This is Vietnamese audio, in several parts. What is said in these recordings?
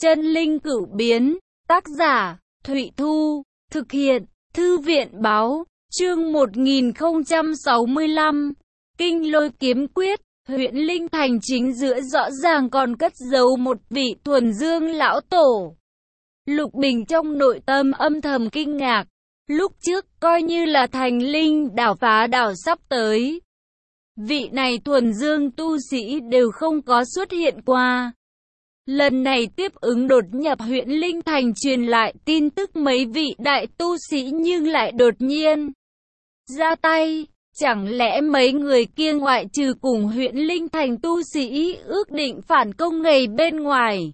Chân linh cửu biến, tác giả, Thụy Thu, thực hiện, Thư viện báo, chương 1065, Kinh Lôi Kiếm Quyết, huyện Linh Thành chính giữa rõ ràng còn cất giấu một vị thuần dương lão tổ. Lục Bình trong nội tâm âm thầm kinh ngạc, lúc trước coi như là thành linh đảo phá đảo sắp tới. Vị này thuần dương tu sĩ đều không có xuất hiện qua. Lần này tiếp ứng đột nhập huyện Linh Thành truyền lại tin tức mấy vị đại tu sĩ nhưng lại đột nhiên ra tay. Chẳng lẽ mấy người kia ngoại trừ cùng huyện Linh Thành tu sĩ ước định phản công ngày bên ngoài,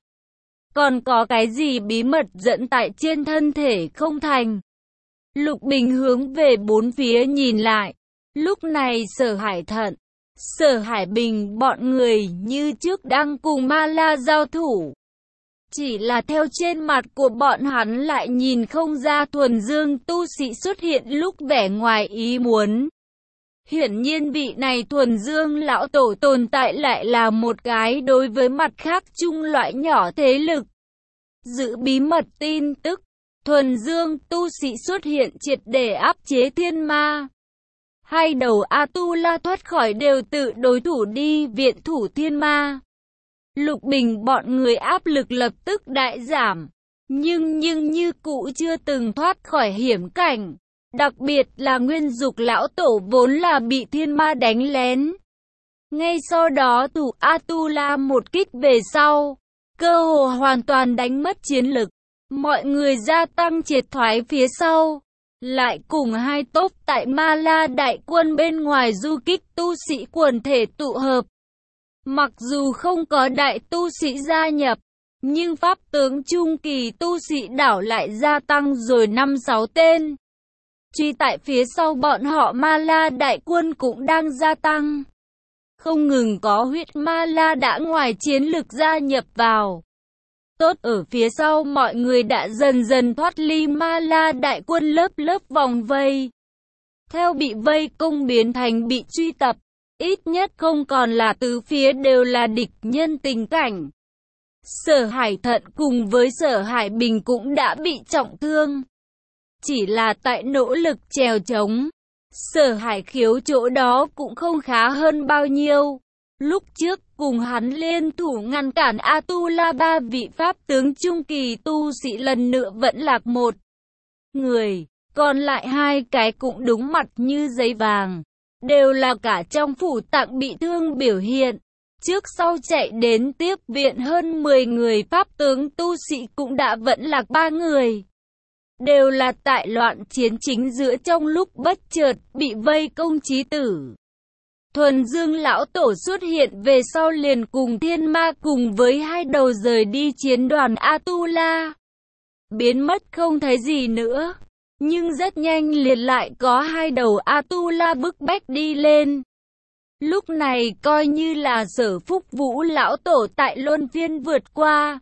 còn có cái gì bí mật dẫn tại trên thân thể không thành? Lục Bình hướng về bốn phía nhìn lại. Lúc này Sở Hải Thận, Sở Hải Bình bọn người như trước đang cùng Ma La giao thủ. Chỉ là theo trên mặt của bọn hắn lại nhìn không ra thuần dương tu sĩ xuất hiện lúc vẻ ngoài ý muốn. Hiển nhiên vị này thuần dương lão tổ tồn tại lại là một cái đối với mặt khác chung loại nhỏ thế lực. Giữ bí mật tin tức, thuần dương tu sĩ xuất hiện triệt để áp chế thiên ma. Hai đầu A-tu-la thoát khỏi đều tự đối thủ đi viện thủ thiên ma. Lục Bình bọn người áp lực lập tức đại giảm, nhưng như cũ chưa từng thoát khỏi hiểm cảnh. Đặc biệt là Nguyên Dục lão tổ vốn là bị thiên ma đánh lén. Ngay sau đó thủ A-tu-la một kích về sau, cơ hồ hoàn toàn đánh mất chiến lực. Mọi người gia tăng triệt thoái phía sau, lại cùng hai tốp tại Ma La đại quân bên ngoài du kích tu sĩ quần thể tụ hợp. Mặc dù không có đại tu sĩ gia nhập, nhưng pháp tướng trung kỳ tu sĩ đảo lại gia tăng rồi 5-6 tên. Truy tại phía sau bọn họ Ma La đại quân cũng đang gia tăng. Không ngừng có huyết Ma La đã ngoài chiến lực gia nhập vào. Tốt ở phía sau mọi người đã dần dần thoát ly Ma La đại quân lớp vòng vây. Theo bị vây công biến thành bị truy tập, ít nhất không còn là tứ phía đều là địch nhân tình cảnh. Sở Hải Thận cùng với Sở Hải Bình cũng đã bị trọng thương. Chỉ là tại nỗ lực trèo trống, Sở Hải Khiếu chỗ đó cũng không khá hơn bao nhiêu. Lúc trước cùng hắn liên thủ ngăn cản A-tu-la ba vị pháp tướng trung kỳ tu sĩ lần nữa vẫn lạc một người, còn lại hai cái cũng đúng mặt như giấy vàng. Đều là cả trong phủ tạng bị thương biểu hiện. Trước sau chạy đến tiếp viện hơn 10 người pháp tướng tu sĩ cũng đã vẫn lạc 3 người. Đều là tại loạn chiến chính giữa trong lúc bất chợt bị vây công chí tử. Thuần dương lão tổ xuất hiện về sau liền cùng thiên ma cùng với hai đầu rời đi chiến đoàn A-tu-la. Biến mất không thấy gì nữa. Nhưng rất nhanh liền lại có hai đầu A-tu-la bức bách đi lên. Lúc này coi như là Sở Phúc Vũ lão tổ tại luân phiên vượt qua.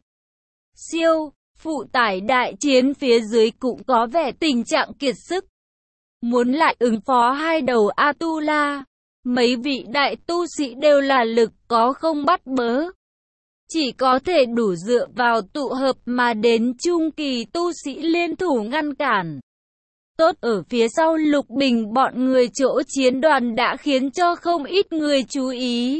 Siêu, phụ tải đại chiến phía dưới cũng có vẻ tình trạng kiệt sức. Muốn lại ứng phó hai đầu A-tu-la, mấy vị đại tu sĩ đều là lực có không bắt bớ. Chỉ có thể đủ dựa vào tụ hợp mà đến trung kỳ tu sĩ liên thủ ngăn cản. Tốt ở phía sau Lục Bình bọn người chỗ chiến đoàn đã khiến cho không ít người chú ý.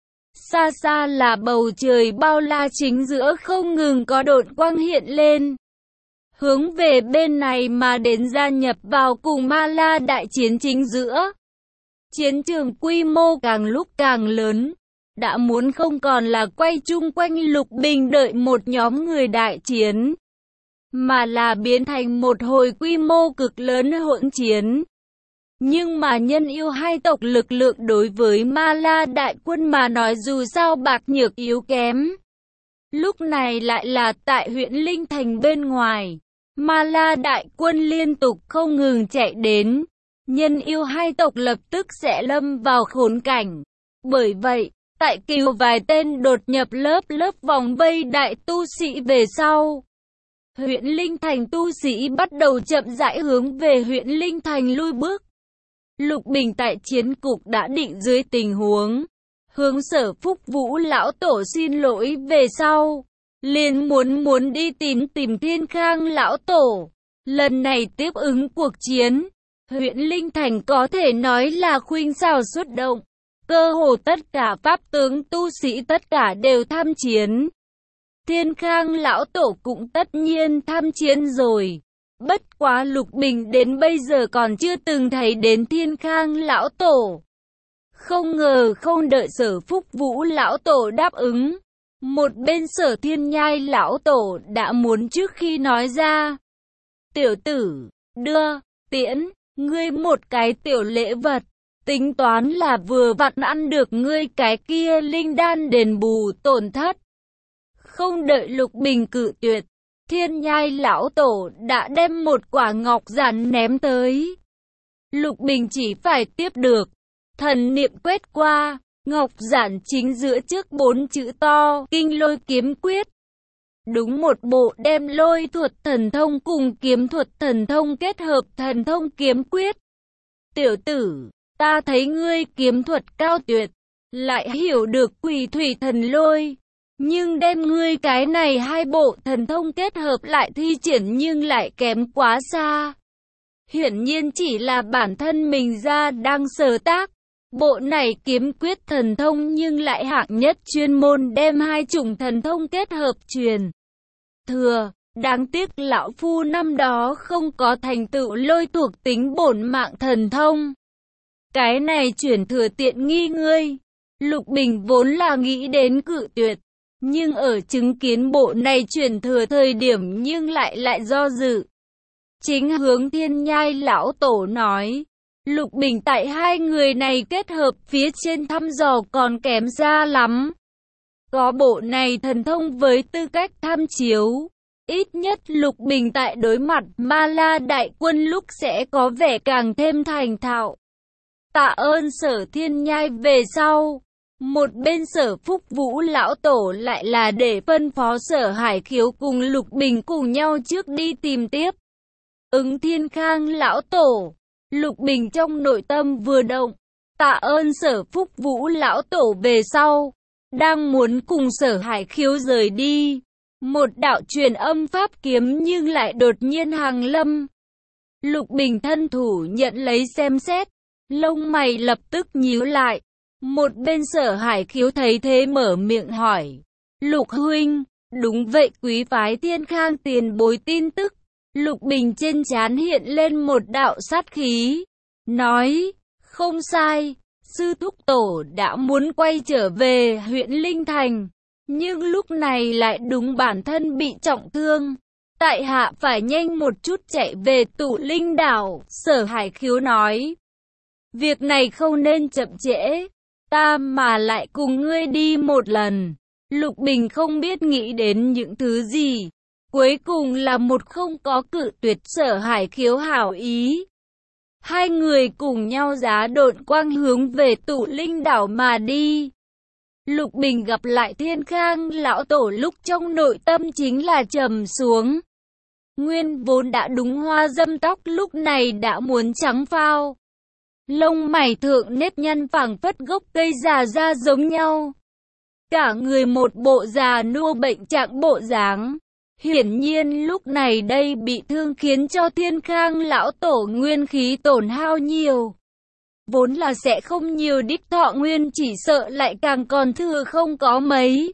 Xa xa là bầu trời bao la chính giữa không ngừng có độn quang hiện lên. Hướng về bên này mà đến gia nhập vào cùng Ma La đại chiến chính giữa. Chiến trường quy mô càng lúc càng lớn. Đã muốn không còn là quay chung quanh Lục Bình đợi một nhóm người đại chiến, mà là biến thành một hồi quy mô cực lớn hỗn chiến. Nhưng mà nhân yêu hai tộc lực lượng đối với Ma La đại quân mà nói dù sao bạc nhược yếu kém. Lúc này lại là tại huyện Linh Thành bên ngoài, Ma La đại quân liên tục không ngừng chạy đến. Nhân yêu hai tộc lập tức sẽ lâm vào khốn cảnh. Bởi vậy, tại kiều vài tên đột nhập lớp vòng vây đại tu sĩ về sau, huyện Linh Thành tu sĩ bắt đầu chậm rãi hướng về huyện Linh Thành lui bước. Lục Bình tại chiến cục đã định dưới tình huống, hướng Sở Phúc Vũ lão tổ xin lỗi về sau, liền muốn đi tìm Thiên Khang lão tổ. Lần này tiếp ứng cuộc chiến, huyện Linh Thành có thể nói là khuynh xảo xuất động. Cơ hồ tất cả pháp tướng tu sĩ tất cả đều tham chiến. Thiên Khang lão tổ cũng tất nhiên tham chiến rồi. Bất quá Lục Bình đến bây giờ còn chưa từng thấy đến Thiên Khang lão tổ. Không ngờ không đợi Sở Phúc Vũ lão tổ đáp ứng, một bên Sở Thiên Nhai lão tổ đã muốn trước khi nói ra. Tiểu tử, đưa, tiễn, ngươi một cái tiểu lễ vật, tính toán là vừa vặn ăn được ngươi cái kia linh đan đền bù tổn thất. Không đợi Lục Bình cự tuyệt, Thiên Nhai lão tổ đã đem một quả ngọc giản ném tới. Lục Bình chỉ phải tiếp được, thần niệm quét qua, ngọc giản chính giữa trước 4 chữ to, Kinh Lôi Kiếm Quyết. Đúng một bộ đem lôi thuật thần thông cùng kiếm thuật thần thông kết hợp thần thông kiếm quyết. Tiểu tử, ta thấy ngươi kiếm thuật cao tuyệt, lại hiểu được quỷ thủy thần lôi. Nhưng đem ngươi cái này hai bộ thần thông kết hợp lại thi triển nhưng lại kém quá xa. Hiển nhiên chỉ là bản thân mình ra đang sở tác. Bộ này kiếm quyết thần thông nhưng lại hạng nhất chuyên môn đem hai chủng thần thông kết hợp truyền thừa. Đáng tiếc lão phu năm đó không có thành tựu lôi thuộc tính bổn mạng thần thông. Cái này chuyển thừa tiện nghi ngươi. Lục Bình vốn là nghĩ đến cự tuyệt, nhưng ở chứng kiến bộ này chuyển thừa thời điểm nhưng lại do dự. Chính hướng Thiên Nhai lão tổ nói, Lục Bình tại hai người này kết hợp phía trên thăm dò còn kém xa lắm. Có bộ này thần thông với tư cách tham chiếu, ít nhất Lục Bình tại đối mặt Ma La đại quân lúc sẽ có vẻ càng thêm thành thạo. Tạ ơn Sở Thiên Nhai. Về sau, một bên Sở Phúc Vũ lão tổ lại là để phân phó Sở Hải Khiếu cùng Lục Bình cùng nhau trước đi tìm tiếp ứng Thiên Khang lão tổ. Lục Bình trong nội tâm vừa động, tạ ơn Sở Phúc Vũ lão tổ về sau, đang muốn cùng Sở Hải Khiếu rời đi, một đạo truyền âm pháp kiếm nhưng lại đột nhiên hàng lâm. Lục Bình thân thủ nhận lấy xem xét, lông mày lập tức nhíu lại. Một bên Sở Hải Khiếu thấy thế mở miệng hỏi, Lục huynh, đúng vậy quý phái Thiên Khang tiền bối tin tức. Lục Bình trên trán hiện lên một đạo sát khí, nói, không sai, sư thúc tổ đã muốn quay trở về huyện Linh Thành, nhưng lúc này lại đúng bản thân bị trọng thương. Tại hạ phải nhanh một chút chạy về Tụ Linh đảo. Sở Hải Khiếu nói, việc này không nên chậm trễ, ta mà lại cùng ngươi đi một lần. Lục Bình không biết nghĩ đến những thứ gì. Cuối cùng là một không có cự tuyệt Sở Hải Khiếu hảo ý. Hai người cùng nhau giá độn quang hướng về Tụ Linh đảo mà đi. Lục Bình gặp lại Thiên Khang lão tổ lúc trong nội tâm chính là trầm xuống. Nguyên vốn đã đúng hoa dâm tóc lúc này đã muốn trắng phao. Lông mày thượng nếp nhăn phảng phất gốc cây già ra giống nhau. Cả người một bộ già nua bệnh trạng bộ dáng. Hiển nhiên lúc này đây bị thương khiến cho Thiên Khang lão tổ nguyên khí tổn hao nhiều. Vốn là sẽ không nhiều đích thọ nguyên, chỉ sợ lại càng còn thừa không có mấy.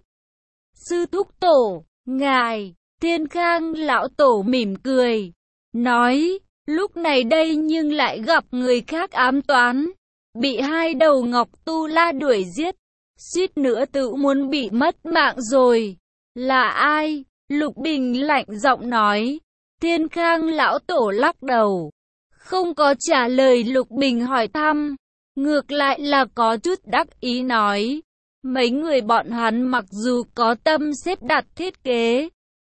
Sư thúc tổ, ngài, Thiên Khang lão tổ mỉm cười, nói, lúc này đây nhưng lại gặp người khác ám toán, bị hai đầu ngọc tu la đuổi giết, suýt nữa tự muốn bị mất mạng rồi. Là ai? Lục Bình lạnh giọng nói. Thiên Khang lão tổ lắc đầu, không có trả lời Lục Bình hỏi thăm, ngược lại là có chút đắc ý nói, mấy người bọn hắn mặc dù có tâm xếp đặt thiết kế,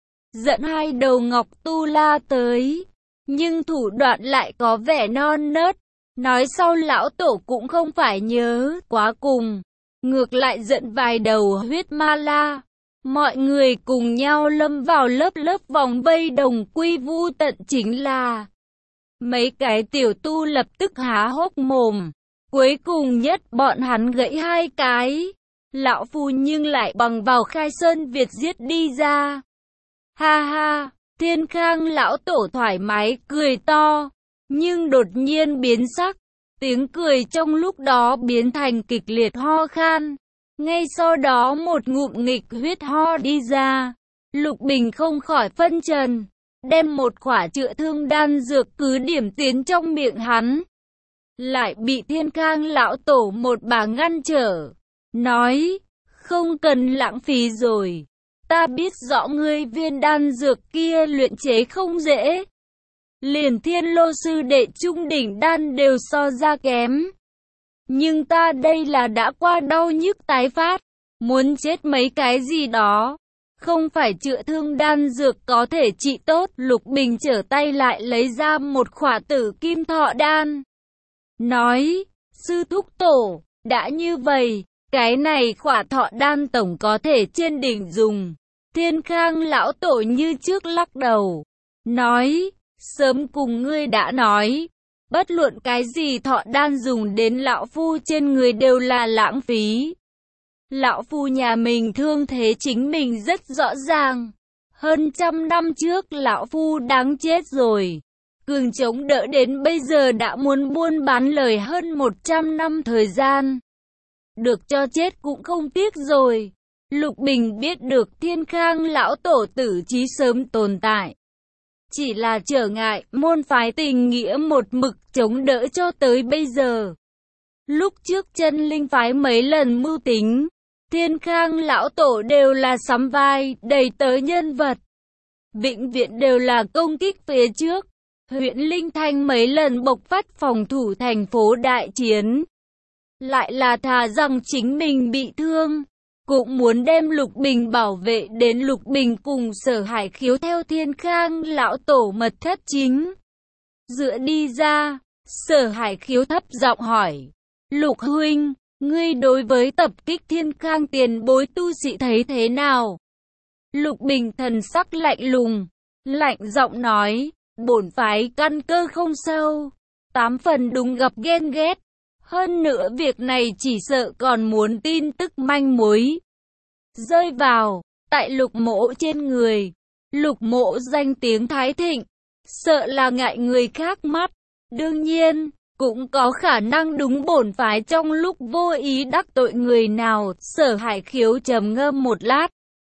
dẫn hai đầu ngọc tu la tới, nhưng thủ đoạn lại có vẻ non nớt. Nói sau lão tổ cũng không phải nhớ quá cùng, ngược lại dẫn vài đầu huyết ma la. Mọi người cùng nhau lâm vào lớp vòng vây đồng quy vu tận, chính là mấy cái tiểu tu lập tức há hốc mồm. Cuối cùng nhất bọn hắn gãy hai cái, Lão Phu nhưng lại bằng vào Khai Sơn Việt giết đi ra. Ha ha, Thiên Khang lão tổ thoải mái cười to, nhưng đột nhiên biến sắc. Tiếng cười trong lúc đó biến thành kịch liệt ho khan. Ngay sau đó một ngụm nghịch huyết ho đi ra. Lục Bình không khỏi phân trần, đem một quả chữa thương đan dược cứ điểm tiến trong miệng hắn. Lại bị Thiên Khang lão tổ một bà ngăn trở, nói, không cần lãng phí rồi. Ta biết rõ ngươi viên đan dược kia luyện chế không dễ. Liền Thiên Lô sư đệ trung đỉnh đan đều so ra kém. Nhưng ta đây là đã qua đau nhức tái phát, muốn chết mấy cái gì đó. Không phải chữa thương đan dược có thể trị tốt. Lục Bình trở tay lại lấy ra một khỏa Tử Kim Thọ đan. Nói, sư thúc tổ, đã như vậy, cái này khỏa thọ đan tổng có thể trên đỉnh dùng. Thiên Khang lão tổ như trước lắc đầu, nói, sớm cùng ngươi đã nói, bất luận cái gì thọ đan dùng đến lão phu trên người đều là lãng phí. Lão phu nhà mình thương thế chính mình rất rõ ràng. Hơn 100 năm trước lão phu đáng chết rồi. Cường chống đỡ đến bây giờ đã muốn buôn bán lời hơn 100 năm thời gian. Được cho chết cũng không tiếc rồi. Lục Bình biết được Thiên Khang lão tổ tử trí sớm tồn tại. Chỉ là trở ngại môn phái tình nghĩa một mực chống đỡ cho tới bây giờ. Lúc trước chân linh phái mấy lần mưu tính, Thiên Khang lão tổ đều là sắm vai, đầy tớ nhân vật. Vĩnh viễn đều là công kích phía trước. Huyện Linh Thanh mấy lần bộc phát phòng thủ thành phố đại chiến. Lại là thà rằng chính mình bị thương, cũng muốn đem Lục Bình bảo vệ đến Lục Bình cùng Sở Hải Khiếu theo Thiên Khang lão tổ mật thất chính. Dựa đi ra, Sở Hải Khiếu thấp giọng hỏi, Lục huynh, ngươi đối với tập kích Thiên Khang tiền bối tu sĩ thấy thế nào? Lục Bình thần sắc lạnh lùng, lạnh giọng nói, bổn phái căn cơ không sâu, 8 phần đúng gặp ghen ghét. Hơn nữa việc này chỉ sợ còn muốn tin tức manh mối rơi vào tại Lục mỗ trên người. Lục mỗ danh tiếng thái thịnh, sợ là ngại người khác mắt. Đương nhiên, cũng có khả năng đúng bổn phái trong lúc vô ý đắc tội người nào. Sở Hải Khiếu trầm ngâm một lát,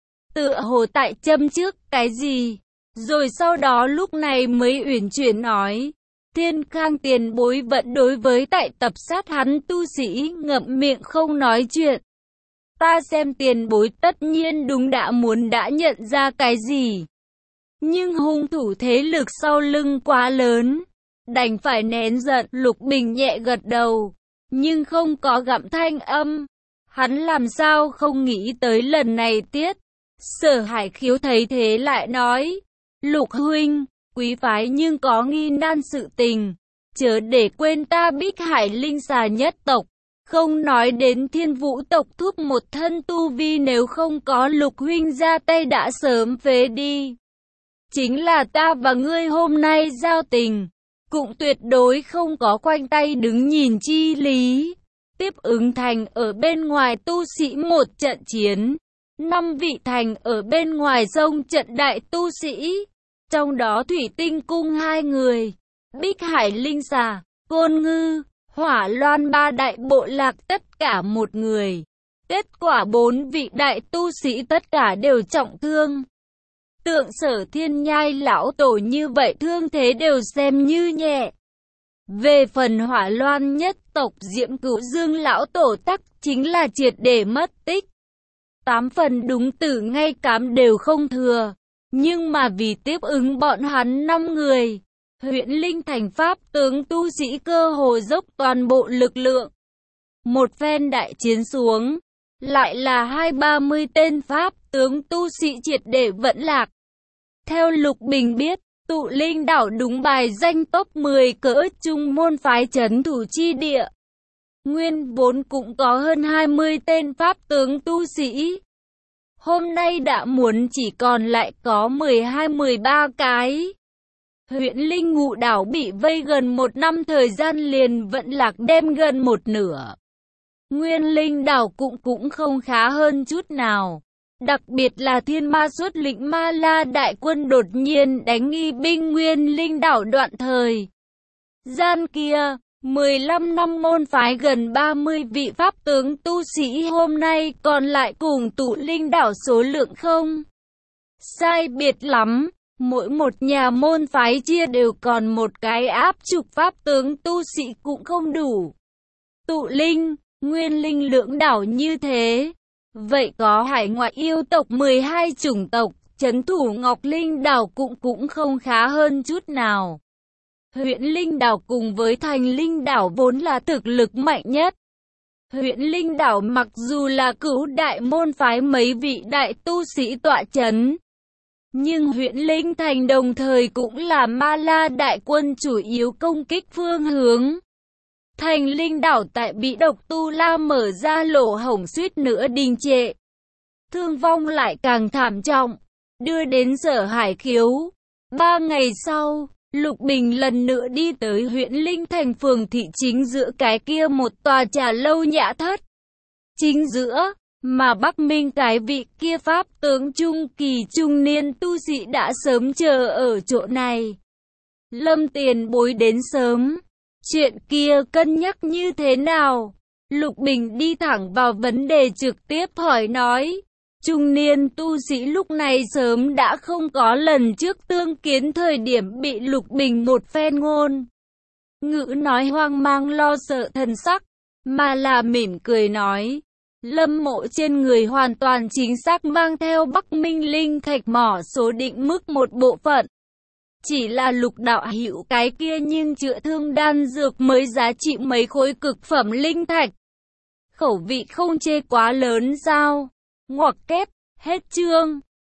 tựa hồ tại châm trước cái gì, rồi sau đó lúc này mới uyển chuyển nói, Thiên Khang tiền bối vẫn đối với tại tập sát hắn tu sĩ ngậm miệng không nói chuyện. Ta xem tiền bối tất nhiên đúng đã muốn đã nhận ra cái gì. Nhưng hung thủ thế lực sau lưng quá lớn, đành phải nén giận. Lục Bình nhẹ gật đầu, nhưng không có gặm thanh âm. Hắn làm sao không nghĩ tới lần này tiết. Sở Hải Khiếu thấy thế lại nói, Lục huynh, quý phái nhưng có nghi nan sự tình, chớ để quên ta Bích Hải Linh Xà nhất tộc. Không nói đến Thiên Vũ tộc thúc một thân tu vi, nếu không có Lục huynh ra tay đã sớm phế đi. Chính là ta và ngươi hôm nay giao tình, cũng tuyệt đối không có khoanh tay đứng nhìn chi lý. Tiếp ứng thành ở bên ngoài tu sĩ một trận chiến, 5 vị thành ở bên ngoài sông trận đại tu sĩ. Trong đó Thủy Tinh Cung 2 người, Bích Hải Linh Xà, Côn Ngư, Hỏa Loan 3 đại bộ lạc tất cả 1 người. Kết quả 4 vị đại tu sĩ tất cả đều trọng thương. Tượng Sở Thiên Nhai lão tổ như vậy thương thế đều xem như nhẹ. Về phần Hỏa Loan nhất tộc Diễm Cửu Dương lão tổ tắc chính là triệt để mất tích. 8 phần đúng tử ngay cám đều không thừa. Nhưng mà vì tiếp ứng bọn hắn 5 người, huyện Linh Thành pháp tướng tu sĩ cơ hồ dốc toàn bộ lực lượng. Một phen đại chiến xuống, lại là 20-30 tên pháp tướng tu sĩ triệt để vẫn lạc. Theo Lục Bình biết, Tụ Linh đảo đúng bài danh top 10 cỡ trung môn phái trấn thủ chi địa. Nguyên vốn cũng có hơn 20 tên pháp tướng tu sĩ. Hôm nay đã muốn chỉ còn lại có 12-13 cái. Huyện Linh Ngụ đảo bị vây gần 1 năm thời gian liền vẫn lạc đem gần một nửa. Nguyên Linh đảo cũng không khá hơn chút nào. Đặc biệt là thiên ma xuất lĩnh Ma La đại quân đột nhiên đánh nghi binh Nguyên Linh đảo đoạn thời gian kia. 15 năm môn phái gần 30 vị pháp tướng tu sĩ hôm nay còn lại cùng tụ linh đảo số lượng không sai biệt lắm. Mỗi một nhà môn phái chia đều còn một cái áp trục pháp tướng tu sĩ cũng không đủ. Tụ linh, Nguyên Linh lưỡng đảo như thế. Vậy có hải ngoại yêu tộc 12 chủng tộc, trấn thủ Ngọc Linh đảo cũng không khá hơn chút nào. Huyện Linh đảo cùng với Thành Linh đảo vốn là thực lực mạnh nhất. Huyện Linh đảo mặc dù là cửu đại môn phái mấy vị đại tu sĩ tọa chấn, nhưng huyện Linh Thành đồng thời cũng là Ma La đại quân chủ yếu công kích phương hướng. Thành Linh đảo tại bị độc Tu La mở ra lỗ hổng suýt nữa đình trệ. Thương vong lại càng thảm trọng, đưa đến Sở Hải Khiếu. 3 ngày sau, Lục Bình lần nữa đi tới huyện Linh Thành phường thị chính giữa cái kia một tòa trà lâu nhã thất. Chính giữa, mà Bắc Minh cái vị kia pháp tướng trung kỳ trung niên tu sĩ đã sớm chờ ở chỗ này. Lâm tiền bối đến sớm. Chuyện kia cân nhắc như thế nào? Lục Bình đi thẳng vào vấn đề trực tiếp hỏi nói. Trung niên tu sĩ lúc này sớm đã không có lần trước tương kiến thời điểm bị Lục Bình một phen ngôn ngữ nói hoang mang lo sợ thần sắc, mà là mỉm cười nói. Lâm mộ trên người hoàn toàn chính xác mang theo Bắc Minh linh thạch mỏ số định mức một bộ phận. Chỉ là Lục đạo hữu cái kia nhưng chữa thương đan dược mới giá trị mấy khối cực phẩm linh thạch. Khẩu vị không chê quá lớn sao? Ngoặc kép, hết chương.